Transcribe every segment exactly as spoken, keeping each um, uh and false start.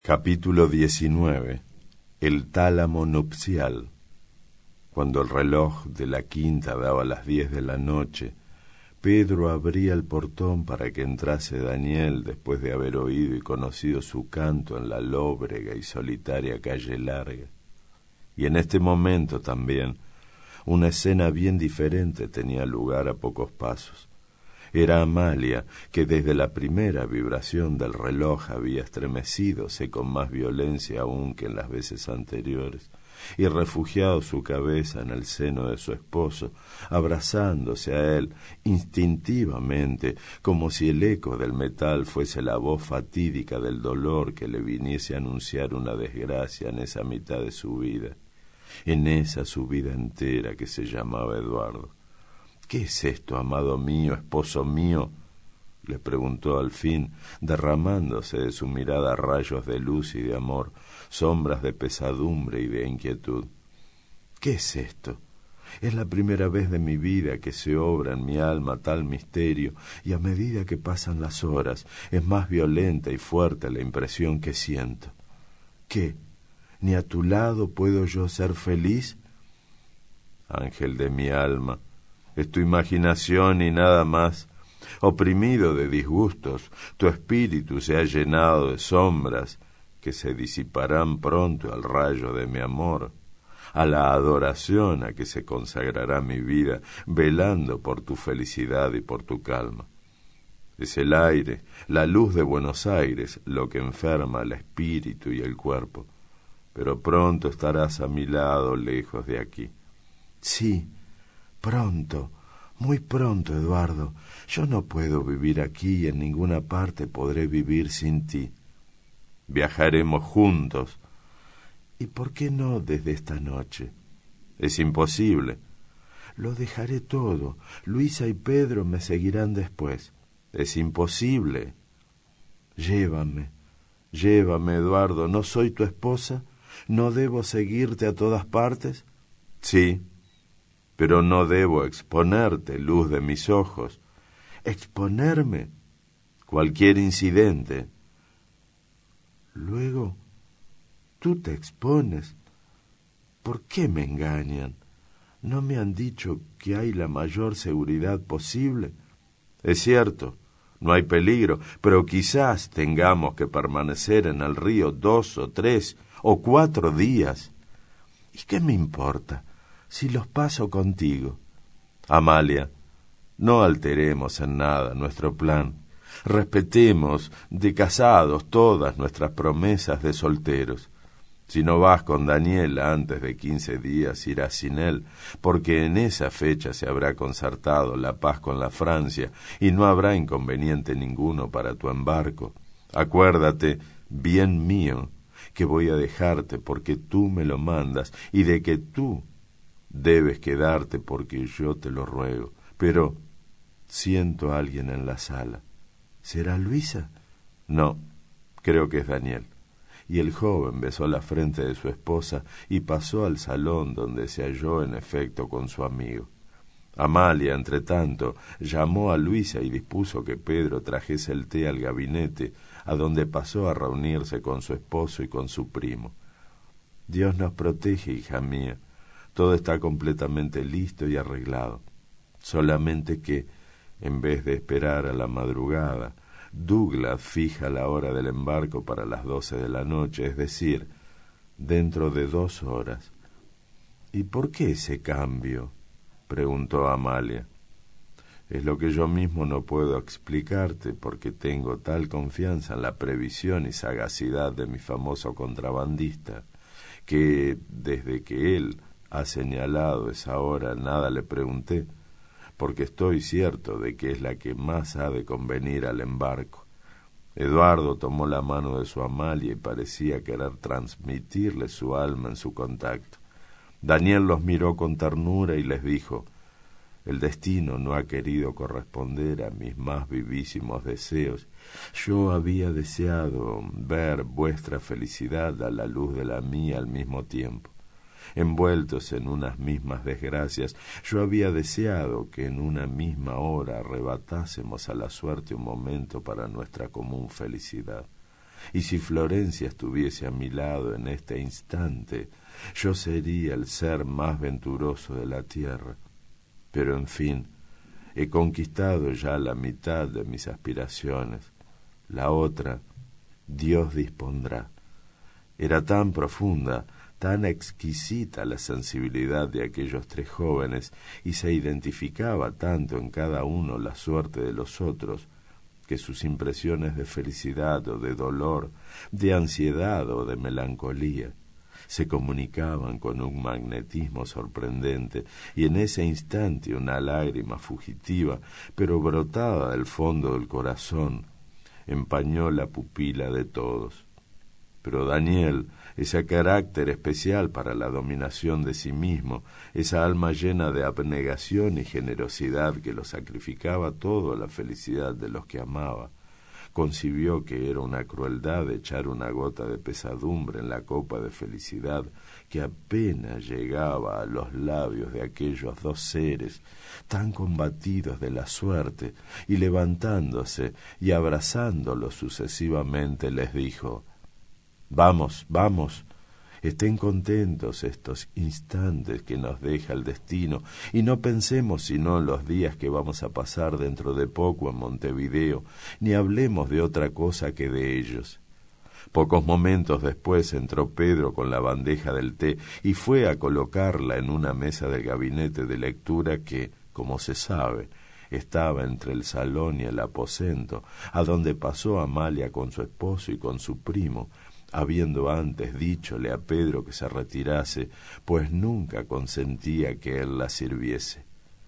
Capítulo diecinueve. El tálamo nupcial. Cuando el reloj de la quinta daba las diez de la noche, Pedro abría el portón para que entrase Daniel después de haber oído y conocido su canto en la lóbrega y solitaria calle Larga. Y en este momento también una escena bien diferente tenía lugar a pocos pasos. Era Amalia, que desde la primera vibración del reloj había estremecídose con más violencia aún que en las veces anteriores, y refugiado su cabeza en el seno de su esposo, abrazándose a él instintivamente, como si el eco del metal fuese la voz fatídica del dolor que le viniese a anunciar una desgracia en esa mitad de su vida, en esa su vida entera que se llamaba Eduardo. ¿Qué es esto, amado mío, esposo mío?, le preguntó al fin, derramándose de su mirada rayos de luz y de amor, sombras de pesadumbre y de inquietud. ¿Qué es esto? Es la primera vez de mi vida que se obra en mi alma tal misterio, y a medida que pasan las horas es más violenta y fuerte la impresión que siento. ¿Qué? ¿Ni a tu lado puedo yo ser feliz? Ángel de mi alma, es tu imaginación y nada más. Oprimido de disgustos, tu espíritu se ha llenado de sombras que se disiparán pronto al rayo de mi amor, a la adoración a que se consagrará mi vida, velando por tu felicidad y por tu calma. Es el aire, la luz de Buenos Aires, lo que enferma el espíritu y el cuerpo, pero pronto estarás a mi lado, lejos de aquí. Sí, pronto, muy pronto, Eduardo. Yo no puedo vivir aquí y en ninguna parte podré vivir sin ti. Viajaremos juntos. ¿Y por qué no desde esta noche? Es imposible. Lo dejaré todo. Luisa y Pedro me seguirán después. Es imposible. Llévame, llévame, Eduardo. ¿No soy tu esposa? ¿No debo seguirte a todas partes? Sí, pero no debo exponerte, luz de mis ojos. ¿Exponerme? Cualquier incidente. Luego, tú te expones. ¿Por qué me engañan? ¿No me han dicho que hay la mayor seguridad posible? Es cierto, no hay peligro, pero quizás tengamos que permanecer en el río dos o tres o cuatro días. ¿Y qué me importa si los paso contigo? Amalia, no alteremos en nada nuestro plan. Respetemos de casados todas nuestras promesas de solteros. Si no vas con Daniela antes de quince días, irás sin él, porque en esa fecha se habrá concertado la paz con la Francia y no habrá inconveniente ninguno para tu embarco. Acuérdate, bien mío, que voy a dejarte porque tú me lo mandas y de que tú debes quedarte porque yo te lo ruego. Pero siento a alguien en la sala. ¿Será Luisa? No, creo que es Daniel. Y el joven besó la frente de su esposa y pasó al salón donde se halló en efecto con su amigo. Amalia, entre tanto, llamó a Luisa y dispuso que Pedro trajese el té al gabinete, a donde pasó a reunirse con su esposo y con su primo. Dios nos protege, hija mía. Todo está completamente listo y arreglado. Solamente que, en vez de esperar a la madrugada, Douglas fija la hora del embarco para las doce de la noche, es decir, dentro de dos horas. ¿Y por qué ese cambio?, preguntó Amalia. Es lo que yo mismo no puedo explicarte, porque tengo tal confianza en la previsión y sagacidad de mi famoso contrabandista, que desde que él ha señalado esa hora nada le pregunté, porque estoy cierto de que es la que más ha de convenir al embarco. Eduardo tomó la mano de su Amalia y parecía querer transmitirle su alma en su contacto. Daniel los miró con ternura y les dijo: el destino no ha querido corresponder a mis más vivísimos deseos. Yo había deseado ver vuestra felicidad a la luz de la mía al mismo tiempo. Envueltos en unas mismas desgracias, yo había deseado que en una misma hora arrebatásemos a la suerte un momento para nuestra común felicidad. y si Florencia estuviese a mi lado en este instante, yo sería el ser más venturoso de la tierra. Pero en fin, he conquistado ya la mitad de mis aspiraciones. La otra, Dios dispondrá. Era tan profunda, tan exquisita la sensibilidad de aquellos tres jóvenes, y se identificaba tanto en cada uno la suerte de los otros, que sus impresiones de felicidad o de dolor, de ansiedad o de melancolía, se comunicaban con un magnetismo sorprendente, y en ese instante una lágrima fugitiva, pero brotada del fondo del corazón, empañó la pupila de todos. Pero Daniel, ese carácter especial para la dominación de sí mismo, esa alma llena de abnegación y generosidad que lo sacrificaba todo a la felicidad de los que amaba, concibió que era una crueldad echar una gota de pesadumbre en la copa de felicidad que apenas llegaba a los labios de aquellos dos seres tan combatidos de la suerte, y levantándose y abrazándolos sucesivamente les dijo: Vamos, vamos, estén contentos estos instantes que nos deja el destino, y no pensemos sino en los días que vamos a pasar dentro de poco en Montevideo, ni hablemos de otra cosa que de ellos. Pocos momentos después entró Pedro con la bandeja del té y fue a colocarla en una mesa del gabinete de lectura que, como se sabe, estaba entre el salón y el aposento, a donde pasó Amalia con su esposo y con su primo, habiendo antes díchole a Pedro que se retirase, pues nunca consentía que él la sirviese.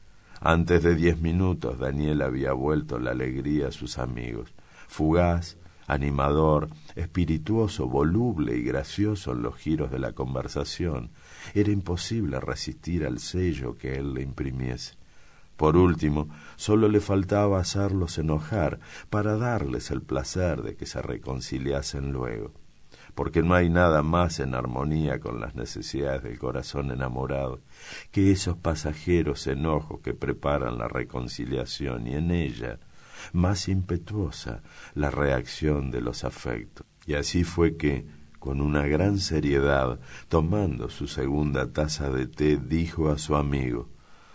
Antes de diez minutos Daniel había vuelto la alegría a sus amigos, fugaz, animador, espirituoso, voluble y gracioso en los giros de la conversación. Era imposible resistir al sello que él le imprimiese. Por último, sólo le faltaba hacerlos enojar para darles el placer de que se reconciliasen luego, porque no hay nada más en armonía con las necesidades del corazón enamorado que esos pasajeros enojos que preparan la reconciliación, y en ella, más impetuosa, la reacción de los afectos. Y así fue que, con una gran seriedad, tomando su segunda taza de té, dijo a su amigo: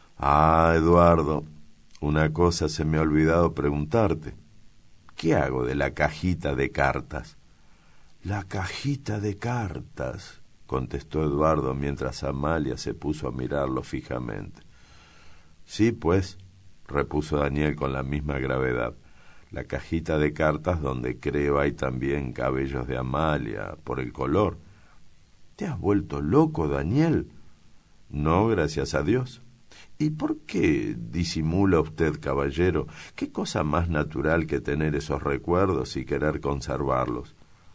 «Ah, Eduardo, una cosa se me ha olvidado preguntarte. ¿Qué hago de la cajita de cartas?» «La cajita de cartas», contestó Eduardo mientras Amalia se puso a mirarlo fijamente. «Sí, pues», repuso Daniel con la misma gravedad, «la cajita de cartas donde creo hay también cabellos de Amalia, por el color». «¿Te has vuelto loco, Daniel?» «No, gracias a Dios». «¿Y por qué disimula usted, caballero? ¿Qué cosa más natural que tener esos recuerdos y querer conservarlos?»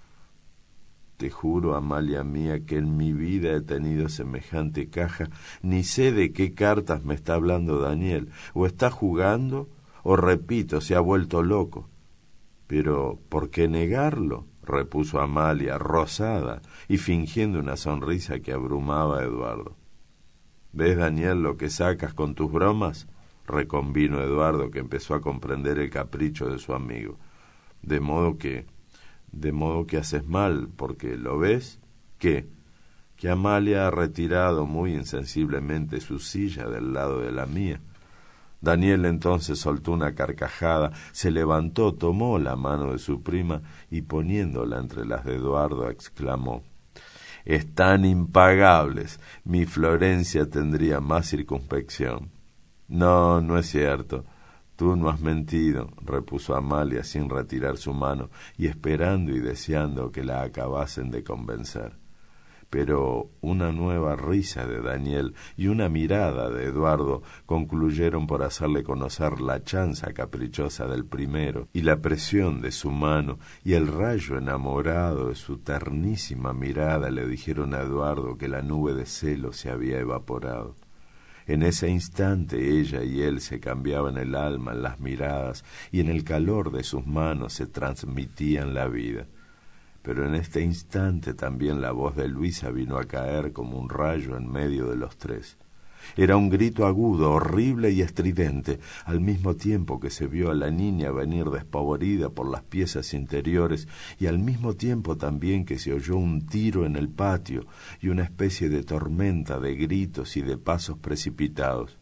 «Te juro, Amalia mía, que en mi vida he tenido semejante caja, ni sé de qué cartas me está hablando Daniel. O está jugando, o, repito, se ha vuelto loco». «Pero, ¿por qué negarlo?», repuso Amalia, rosada y fingiendo una sonrisa que abrumaba a Eduardo. «¿Ves, Daniel, lo que sacas con tus bromas?», reconvino Eduardo, que empezó a comprender el capricho de su amigo. «De modo que... de modo que haces mal, porque, ¿lo ves? ¿Qué? Que Amalia ha retirado muy insensiblemente su silla del lado de la mía». Daniel entonces soltó una carcajada, se levantó, tomó la mano de su prima y poniéndola entre las de Eduardo exclamó: «Están impagables. Mi Florencia tendría más circunspección». «No, no es cierto. Tú no has mentido», repuso Amalia sin retirar su mano y esperando y deseando que la acabasen de convencer. Pero una nueva risa de Daniel y una mirada de Eduardo concluyeron por hacerle conocer la chanza caprichosa del primero, y la presión de su mano y el rayo enamorado de su ternísima mirada le dijeron a Eduardo que la nube de celos se había evaporado. En ese instante ella y él se cambiaban el alma en las miradas, y en el calor de sus manos se transmitían la vida. Pero en este instante también la voz de Luisa vino a caer como un rayo en medio de los tres. Era un grito agudo, horrible y estridente, al mismo tiempo que se vio a la niña venir despavorida por las piezas interiores, y al mismo tiempo también que se oyó un tiro en el patio y una especie de tormenta de gritos y de pasos precipitados.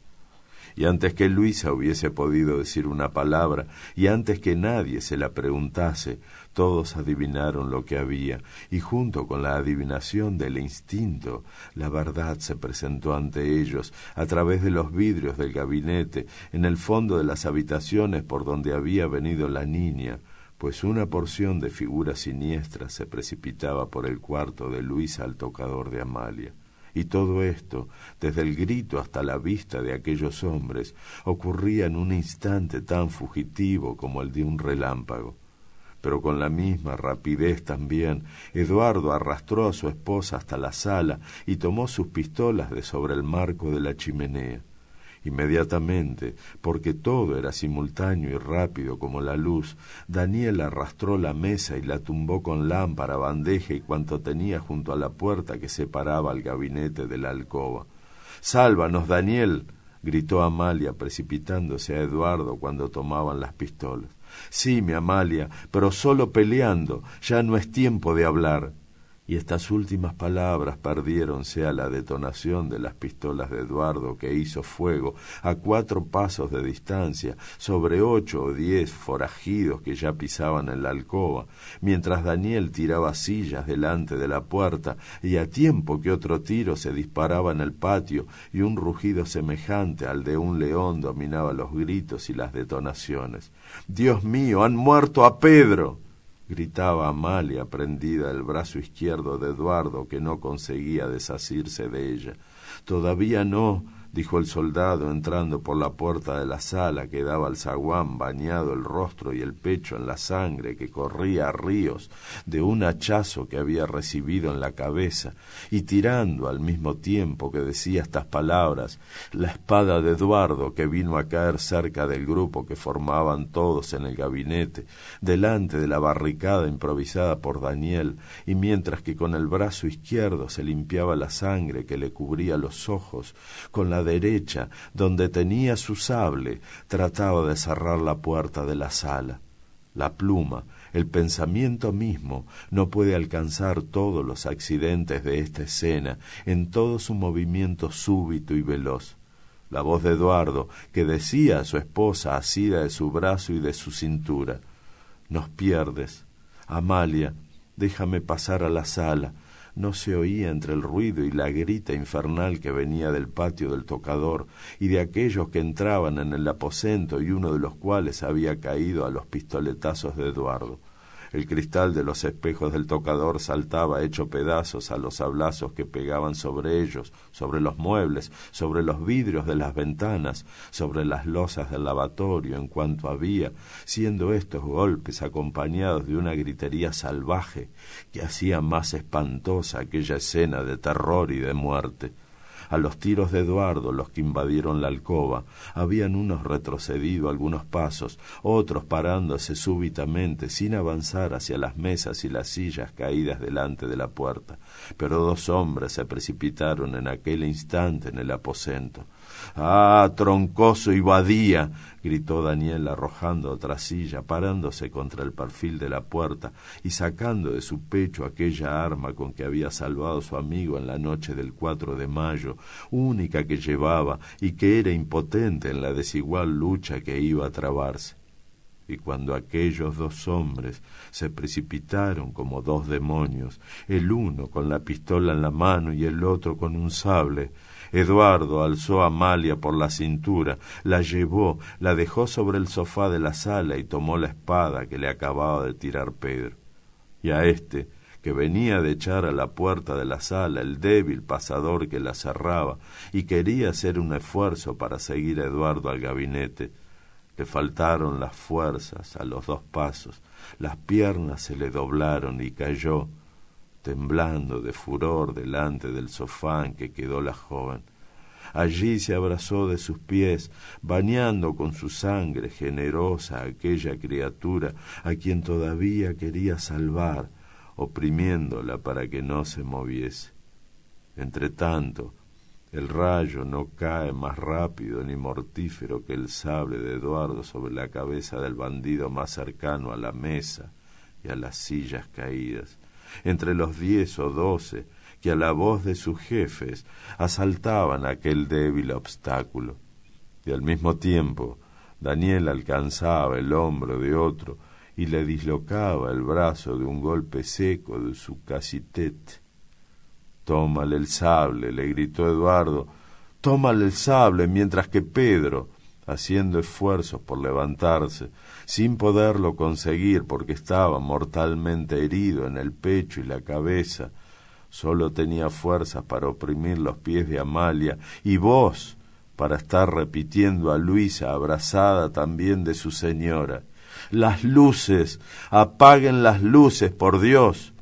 Y antes que Luisa hubiese podido decir una palabra, y antes que nadie se la preguntase, todos adivinaron lo que había, y junto con la adivinación del instinto, la verdad se presentó ante ellos, a través de los vidrios del gabinete, en el fondo de las habitaciones por donde había venido la niña, pues una porción de figuras siniestras se precipitaba por el cuarto de Luisa al tocador de Amalia. Y todo esto, desde el grito hasta la vista de aquellos hombres, ocurría en un instante tan fugitivo como el de un relámpago. Pero con la misma rapidez también, Eduardo arrastró a su esposa hasta la sala y tomó sus pistolas de sobre el marco de la chimenea. Inmediatamente, porque todo era simultáneo y rápido como la luz, Daniel arrastró la mesa y la tumbó con lámpara, bandeja y cuanto tenía junto a la puerta que separaba al gabinete de la alcoba. —¡Sálvanos, Daniel! —gritó Amalia, precipitándose a Eduardo cuando tomaban las pistolas. —Sí, mi Amalia, pero solo peleando, ya no es tiempo de hablar. Y estas últimas palabras perdiéronse a la detonación de las pistolas de Eduardo, que hizo fuego a cuatro pasos de distancia sobre ocho o diez forajidos que ya pisaban en la alcoba, mientras Daniel tiraba sillas delante de la puerta, y a tiempo que otro tiro se disparaba en el patio y un rugido semejante al de un león dominaba los gritos y las detonaciones. —¡Dios mío, han muerto a Pedro! —gritaba Amalia, prendida el brazo izquierdo de Eduardo, que no conseguía desasirse de ella. —Todavía no —dijo el soldado, entrando por la puerta de la sala que daba al zaguán, bañado el rostro y el pecho en la sangre que corría a ríos de un hachazo que había recibido en la cabeza, y tirando al mismo tiempo que decía estas palabras la espada de Eduardo, que vino a caer cerca del grupo que formaban todos en el gabinete, delante de la barricada improvisada por Daniel, y mientras que con el brazo izquierdo se limpiaba la sangre que le cubría los ojos, con la derecha, donde tenía su sable, trataba de cerrar la puerta de la sala. La pluma, el pensamiento mismo, no puede alcanzar todos los accidentes de esta escena en todo su movimiento súbito y veloz. La voz de Eduardo, que decía a su esposa asida de su brazo y de su cintura: «Nos pierdes. Amalia, déjame pasar a la sala». No se oía entre el ruido y la grita infernal que venía del patio del tocador y de aquellos que entraban en el aposento, y uno de los cuales había caído a los pistoletazos de Eduardo. El cristal de los espejos del tocador saltaba hecho pedazos a los sablazos que pegaban sobre ellos, sobre los muebles, sobre los vidrios de las ventanas, sobre las losas del lavatorio, en cuanto había, siendo estos golpes acompañados de una gritería salvaje que hacía más espantosa aquella escena de terror y de muerte. A los tiros de Eduardo, los que invadieron la alcoba, habían unos retrocedido algunos pasos, otros parándose súbitamente, sin avanzar hacia las mesas y las sillas caídas delante de la puerta, pero dos hombres se precipitaron en aquel instante en el aposento. —¡Ah, troncoso y badía! —gritó Daniel, arrojando otra silla, parándose contra el perfil de la puerta y sacando de su pecho aquella arma con que había salvado a su amigo en la noche del cuatro de mayo, única que llevaba y que era impotente en la desigual lucha que iba a trabarse. Y cuando aquellos dos hombres se precipitaron como dos demonios, el uno con la pistola en la mano y el otro con un sable, Eduardo alzó a Amalia por la cintura, la llevó, la dejó sobre el sofá de la sala y tomó la espada que le acababa de tirar Pedro. Y a éste, que venía de echar a la puerta de la sala el débil pasador que la cerraba y quería hacer un esfuerzo para seguir a Eduardo al gabinete, le faltaron las fuerzas a los dos pasos, las piernas se le doblaron y cayó, temblando de furor delante del sofá en que quedó la joven. Allí se abrazó de sus pies, bañando con su sangre generosa a aquella criatura a quien todavía quería salvar, oprimiéndola para que no se moviese. Entretanto, El rayo no cae más rápido ni mortífero que el sable de Eduardo sobre la cabeza del bandido más cercano a la mesa y a las sillas caídas, entre los diez o doce que a la voz de sus jefes asaltaban aquel débil obstáculo. Y al mismo tiempo Daniel alcanzaba el hombro de otro y le dislocaba el brazo de un golpe seco de su cacitet. «Tómale el sable», le gritó Eduardo, «tómale el sable», mientras que Pedro, haciendo esfuerzos por levantarse, sin poderlo conseguir porque estaba mortalmente herido en el pecho y la cabeza, solo tenía fuerzas para oprimir los pies de Amalia y voz para estar repitiendo a Luisa, abrazada también de su señora: «Las luces, apaguen las luces, por Dios».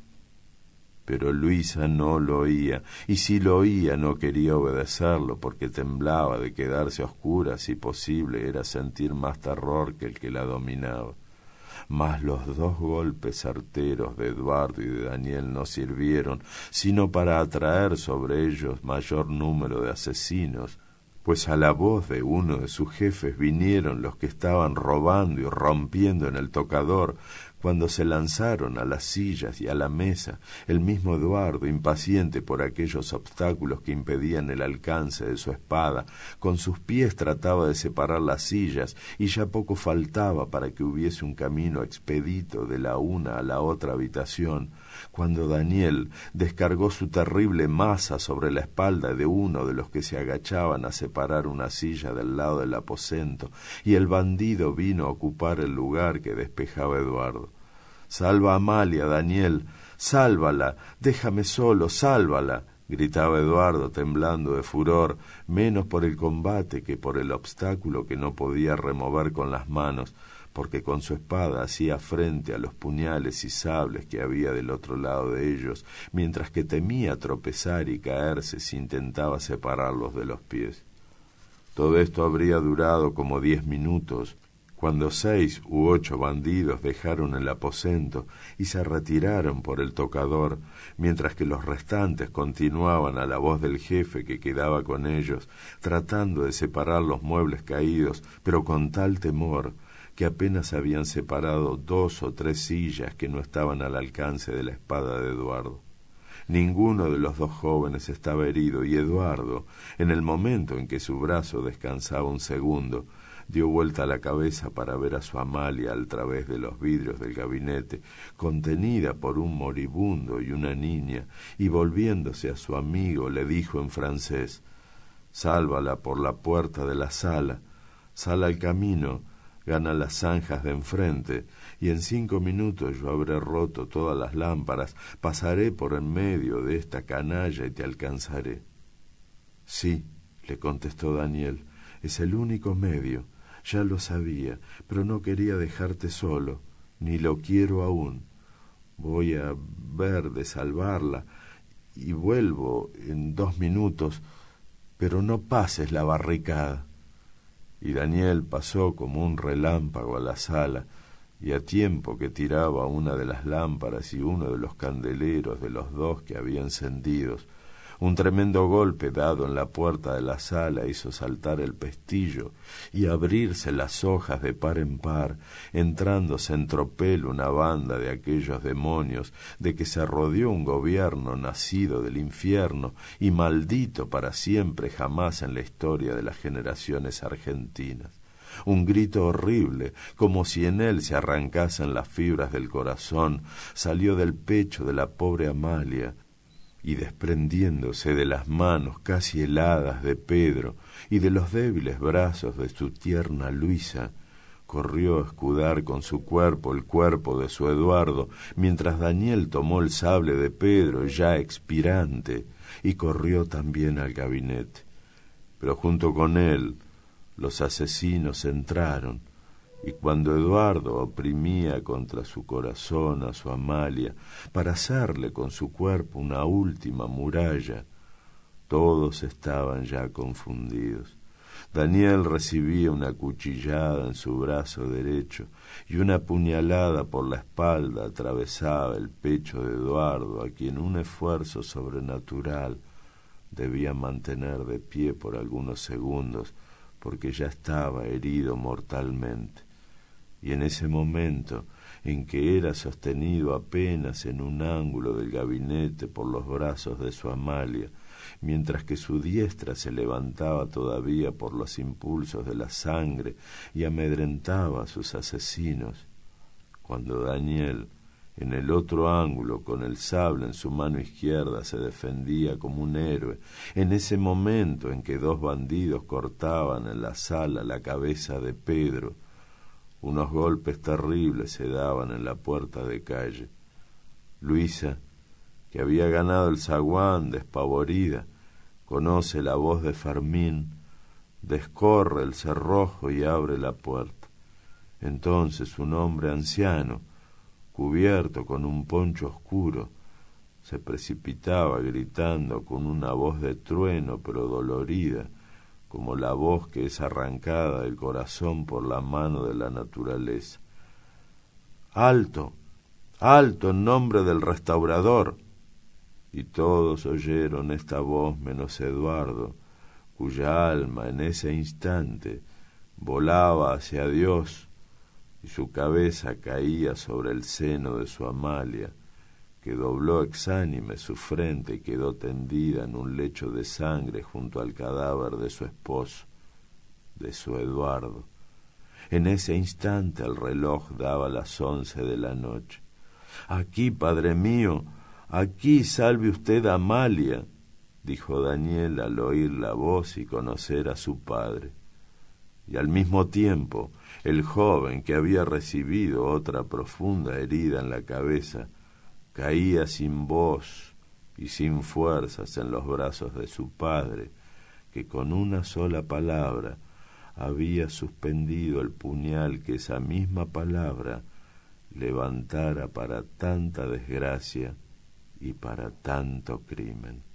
Pero Luisa no lo oía, y si lo oía no quería obedecerlo porque temblaba de quedarse a oscuras, si posible era sentir más terror que el que la dominaba. Mas los dos golpes certeros de Eduardo y de Daniel no sirvieron sino para atraer sobre ellos mayor número de asesinos, pues a la voz de uno de sus jefes vinieron los que estaban robando y rompiendo en el tocador. Cuando se lanzaron a las sillas y a la mesa, el mismo Eduardo, impaciente por aquellos obstáculos que impedían el alcance de su espada, con sus pies trataba de separar las sillas, y ya poco faltaba para que hubiese un camino expedito de la una a la otra habitación, cuando Daniel descargó su terrible masa sobre la espalda de uno de los que se agachaban a separar una silla del lado del aposento, y el bandido vino a ocupar el lugar que despejaba Eduardo. «Salva a Amalia, Daniel, sálvala, déjame solo, sálvala», gritaba Eduardo, temblando de furor, menos por el combate que por el obstáculo que no podía remover con las manos, porque con su espada hacía frente a los puñales y sables que había del otro lado de ellos, mientras que temía tropezar y caerse si intentaba separarlos de los pies. Todo esto habría durado como diez minutos, cuando seis u ocho bandidos dejaron el aposento y se retiraron por el tocador, mientras que los restantes continuaban a la voz del jefe que quedaba con ellos, tratando de separar los muebles caídos, pero con tal temor que apenas habían separado dos o tres sillas que no estaban al alcance de la espada de Eduardo. Ninguno de los dos jóvenes estaba herido, y Eduardo, en el momento en que su brazo descansaba un segundo, dio vuelta la cabeza para ver a su Amalia al través de los vidrios del gabinete, contenida por un moribundo y una niña, y volviéndose a su amigo le dijo en francés: «Sálvala por la puerta de la sala, sal al camino, gana las zanjas de enfrente, y en cinco minutos yo habré roto todas las lámparas, pasaré por en medio de esta canalla y te alcanzaré». «Sí», le contestó Daniel, «es el único medio. Ya lo sabía, pero no quería dejarte solo, ni lo quiero aún. Voy a ver de salvarla y vuelvo en dos minutos, pero no pases la barricada». Y Daniel pasó como un relámpago a la sala, y a tiempo que tiraba una de las lámparas y uno de los candeleros de los dos que había encendidos, un tremendo golpe dado en la puerta de la sala hizo saltar el pestillo y abrirse las hojas de par en par, entrándose en tropel una banda de aquellos demonios de que se rodeó un gobierno nacido del infierno y maldito para siempre jamás en la historia de las generaciones argentinas. Un grito horrible, como si en él se arrancasen las fibras del corazón, salió del pecho de la pobre Amalia, y desprendiéndose de las manos casi heladas de Pedro y de los débiles brazos de su tierna Luisa, corrió a escudar con su cuerpo el cuerpo de su Eduardo, mientras Daniel tomó el sable de Pedro ya expirante y corrió también al gabinete. Pero junto con él los asesinos entraron, y cuando Eduardo oprimía contra su corazón a su Amalia para hacerle con su cuerpo una última muralla, todos estaban ya confundidos. Daniel recibía una cuchillada en su brazo derecho y una puñalada por la espalda atravesaba el pecho de Eduardo, a quien un esfuerzo sobrenatural debía mantener de pie por algunos segundos, porque ya estaba herido mortalmente. Y en ese momento en que era sostenido apenas en un ángulo del gabinete por los brazos de su Amalia, mientras que su diestra se levantaba todavía por los impulsos de la sangre y amedrentaba a sus asesinos, cuando Daniel, en el otro ángulo, con el sable en su mano izquierda, se defendía como un héroe, en ese momento en que dos bandidos cortaban en la sala la cabeza de Pedro, unos golpes terribles se daban en la puerta de calle. Luisa, que había ganado el zaguán despavorida, conoce la voz de Fermín, descorre el cerrojo y abre la puerta. Entonces un hombre anciano, cubierto con un poncho oscuro, se precipitaba gritando con una voz de trueno pero dolorida, como la voz que es arrancada del corazón por la mano de la naturaleza. ¡Alto! ¡Alto en nombre del restaurador! Y todos oyeron esta voz menos Eduardo, cuya alma en ese instante volaba hacia Dios y su cabeza caía sobre el seno de su Amalia, que dobló exánime su frente y quedó tendida en un lecho de sangre junto al cadáver de su esposo, de su Eduardo. En ese instante el reloj daba las once de la noche. «Aquí, padre mío, aquí salve usted a Amalia», dijo Daniel al oír la voz y conocer a su padre. Y al mismo tiempo el joven, que había recibido otra profunda herida en la cabeza, caía sin voz y sin fuerzas en los brazos de su padre, que con una sola palabra había suspendido el puñal que esa misma palabra levantara para tanta desgracia y para tanto crimen.